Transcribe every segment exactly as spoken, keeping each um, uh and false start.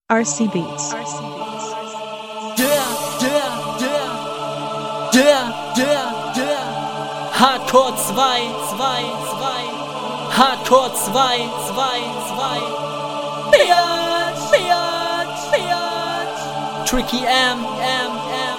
R C Beats. Der, der, der, der, der, der Hardcore zwei, zwei, zwei Hardcore zwei, zwei, zwei Bitch, Bitch, Bitch Tricky M, M,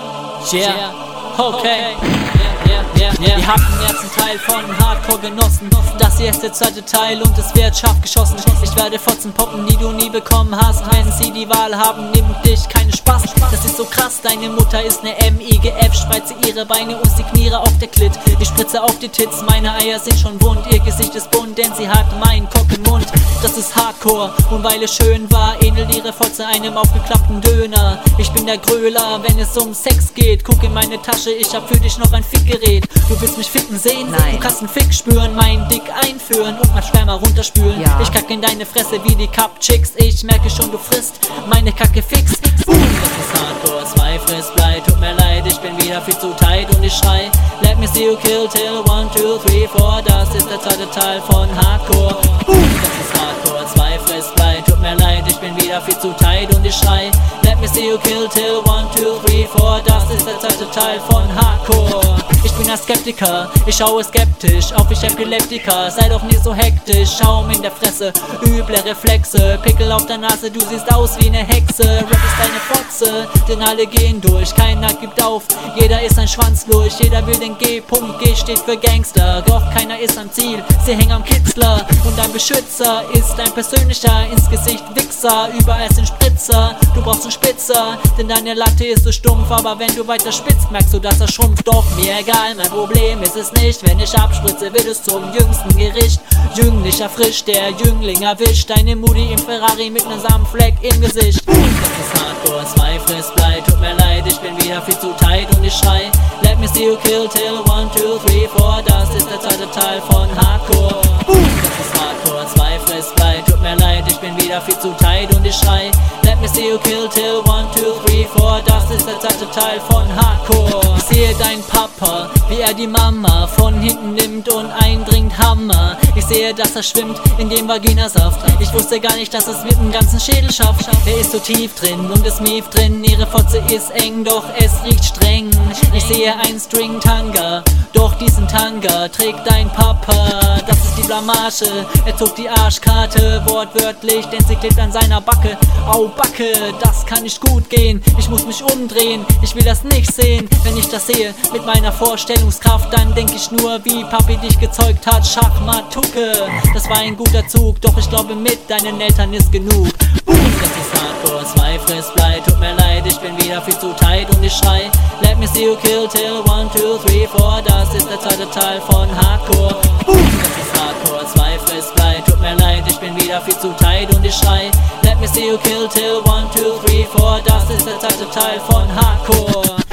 M Yeah, okay Yeah, yeah, yeah. Ihr habt den ersten Teil von Hardcore genossen. Das hier ist der zweite Teil und es wird scharf geschossen. Ich werde Fotzen poppen, die du nie bekommen hast. Wenn sie die Wahl haben, nimmt dich keine Spaß. Das ist so krass, deine Mutter ist ne M I G F. Spreize ihre Beine und signiere auf der Klit. Ich spritze auf die Tits, meine Eier sind schon wund. Ihr Gesicht ist bunt, denn sie hat meinen Cock im Mund. Das ist Hardcore und weil es schön war, ähnelt ihre Fotze einem aufgeklappten Döner. Ich bin der Gröler, wenn es um Sex geht. Guck in meine Tasche, ich hab für dich noch ein Fickgerät. Du willst mich ficken sehen? Nein. Du kannst einen Fick spüren, meinen Dick einführen und mal Sperma runterspülen. Ja. Ich kacke in deine Fresse wie die Cup-Chicks. Ich merke schon, du frisst meine Kacke fix. Boom, das ist Hardcore, zwei Fressblei. Tut mir leid, ich bin wieder viel zu tight und ich schrei Let me see you kill till one, two, three, four. Das ist der zweite Teil von Hardcore. Boom, das ist Hardcore, zwei Fressblei. Tut mir leid, ich bin wieder viel zu tight und ich schrei Let me see you kill till one, two, three, four. Das ist der zweite Teil von Hardcore. Ich bin ein Skeptiker, ich schaue skeptisch auf ich Epileptiker. Sei doch nicht so hektisch, Schaum in der Fresse, üble Reflexe, Pickel auf der Nase, du siehst aus wie ne Hexe. Rap ist deine Fotze, denn alle gehen durch, keiner gibt auf, jeder ist ein Schwanz durch. Jeder will den G, Punkt, G steht für Gangster, doch keiner ist am Ziel, sie hängen am Kitzler. Und dein Beschützer ist ein persönlicher ins Gesicht Wichser, überall sind Spritzer, du brauchst einen Spitzer, denn deine Latte ist so stumpf, aber wenn du weiter spitzt, merkst du, dass er schrumpft. Doch mir egal, mein Problem ist es nicht, wenn ich abspritze, wird es zum jüngsten Gericht. Jünglich erfrischt, der Jüngling erwischt deine Mutti im Ferrari mit nem Samenfleck im Gesicht. Das ist Hardcore, zwei Fressblei, tut mir leid, ich bin wieder viel zu tight und ich schrei Let me see you kill till one, two, three, four. Das ist der zweite Teil von Hardcore. Das ist Hardcore, zwei Fressblei, tut mir leid, ich bin wieder viel zu tight und ich schrei Let me see you kill till one, two, three, four. Das ist der zweite Teil von Hardcore. Ich sehe dein Papa, wie er die Mama von hinten nimmt und eindringt Hammer. Ich sehe, dass er schwimmt in dem Vaginasaft. Ich wusste gar nicht, dass es mit dem ganzen Schädel schafft. Er ist so tief drin und es mief drin. Ihre Fotze ist eng, doch es riecht streng. Ich sehe ein String-Tanga, doch diesen Tanga trägt dein Papa. Das ist die Blamage, er zog die Arschkarte wortwörtlich, denn sie klebt an seiner Backe. Au Backe, das kann nicht gut gehen. Ich muss mich umdrehen, ich will das nicht sehen. Wenn ich das sehe mit meiner Vorstellungskraft, dann denk ich nur, wie Papi dich gezeugt hat. Schachmatucke, das war ein guter Zug, doch ich glaube mit deinen Eltern ist genug. Boom, das ist Hardcore, zwei Fressblei, tut mir leid, ich bin wieder viel zu tight und ich schrei Let me see you kill till one, two, three, four. Das ist der zweite Teil von Hardcore. Boom, das ist Hardcore, zwei Fressblei, tut mir leid, ich bin wieder viel zu tight und ich schrei Let me see you kill till one, two, three, four. Das ist der zweite Teil von Hardcore.